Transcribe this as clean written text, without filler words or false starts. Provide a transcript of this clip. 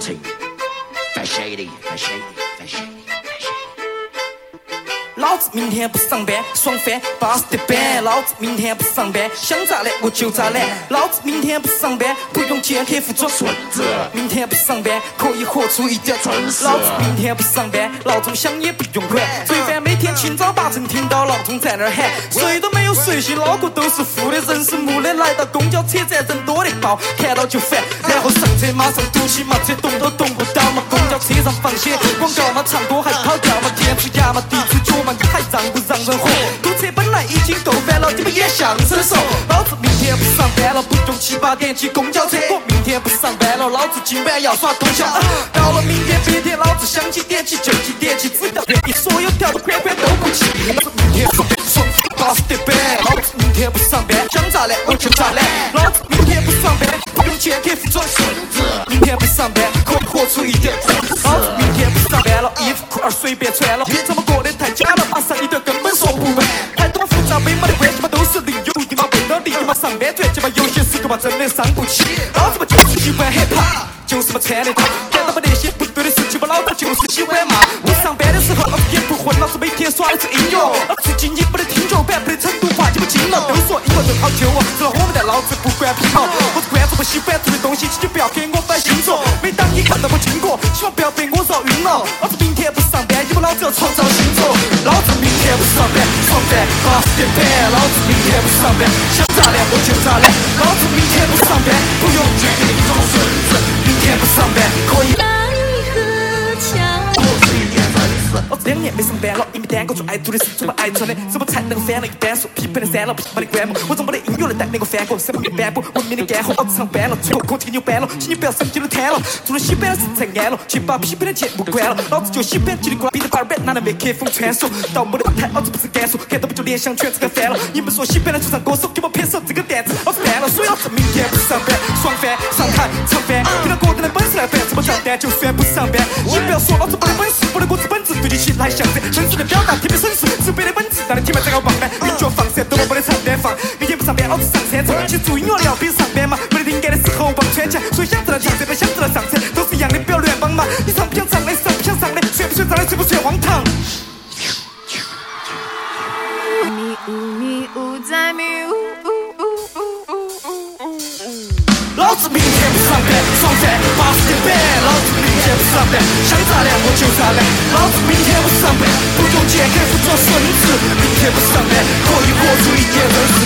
成语，fat shady。 老子明天不上班，爽翻巴适的板。老子明天不上班，想咋懒我就咋懒。老子明天不上班，不用见客户装孙子。明天不上班，可以活出一点真实。老子明天不上班，闹钟响也不用管。罪犯每天清早8晨听到闹钟在那儿喊，睡都没有睡醒，脑壳都是负的，人是木的。来到公交车站，人多的爆，看到就烦。然后上车马上堵起嘛，车动都动不到嘛。公交车上放些广告嘛，唱歌还跑调嘛，天出牙嘛，地出脚嘛，你还让不让人活？堵车本来已经够烦了，你们也相声说。老子明天不上班了，不用7、8点挤公交车。我明天不上班了，老子今晚要耍通宵。到了明天白天，老子想起点起就几点起，只要愿意，所有条都款款都不起。老子明天爽巴适的板，老子明天不上班，想咋懒我就咋懒。老子明天不上班，不用见客户装孙子。明天不上班，可以活出一点真实。老子明天不上班了，衣服裤儿随便穿了，怎么过得太假了？马上一点根本说不完，太多复杂没没的关系嘛，都是零有一嘛，为了利益嘛，上班赚钱嘛，有些时候嘛真的伤不起。老子嘛就是喜欢 hiphop， 就是嘛穿得大，干到嘛那些不对的事情嘛，老子就是喜欢骂。不上班的时候，老子也不混，老子每天耍的是音乐。老子今年不得听着版，不得成都话就不精了。都说音乐真好听哦，只要我们在老子不管品哦。我是关注不喜欢做的东西，请你不要给我摆星座。每当你看到我经过，希望不要被我绕晕了。老子明天不上班，你们老子要创造星座。老子明天不上班，爽翻巴适的板。老子明天不上班，想咋懒我就咋懒。老子明天不上班，不用见客户装孙子。明天不上班可以。老子2年没上班了，因为单个做爱做的事做不爱穿的，怎么才能翻了一般数？匹配的删了，匹配的关门。我怎么的音乐能带那个翻锅？什么没颁布？文明的干活，老子上班了，最后课题牛搬了，请你不要生气的摊了。除了洗版的事才安了，去把匹配的节目关了。老子就洗版，叽里呱啦，比着8版，拿来麦克风传授。到没得台，老子不是感受，看到不就联想全这个翻了。你们说洗版的就唱歌手，给我拍手，这个担子老子担了。所以老子明天不上班，爽翻上台唱翻，凭着个人的本事来办，怎么上单就算不上班。你不要说老子没得本事，我的歌词本质对你起来像这。真实的表达特别绅士，直白的文字让你听完这个忘呢。你脚放闪都没得长单放，明天不上班老子上山唱。其实做音乐的要比上班嘛，没得灵感的时候忘穿墙。所以想知道唱这边想知道上车，都是一样的，不要乱帮忙。你唱不想唱的，上不想上的，算不算脏的，算不算荒唐？迷雾在迷雾。老子明天不上班，爽翻巴适的板。老子明天不上班，想咋懒我就咋懒。老子明天不上班，不用见客户装孙子。明天不上班，可以活出一点真实。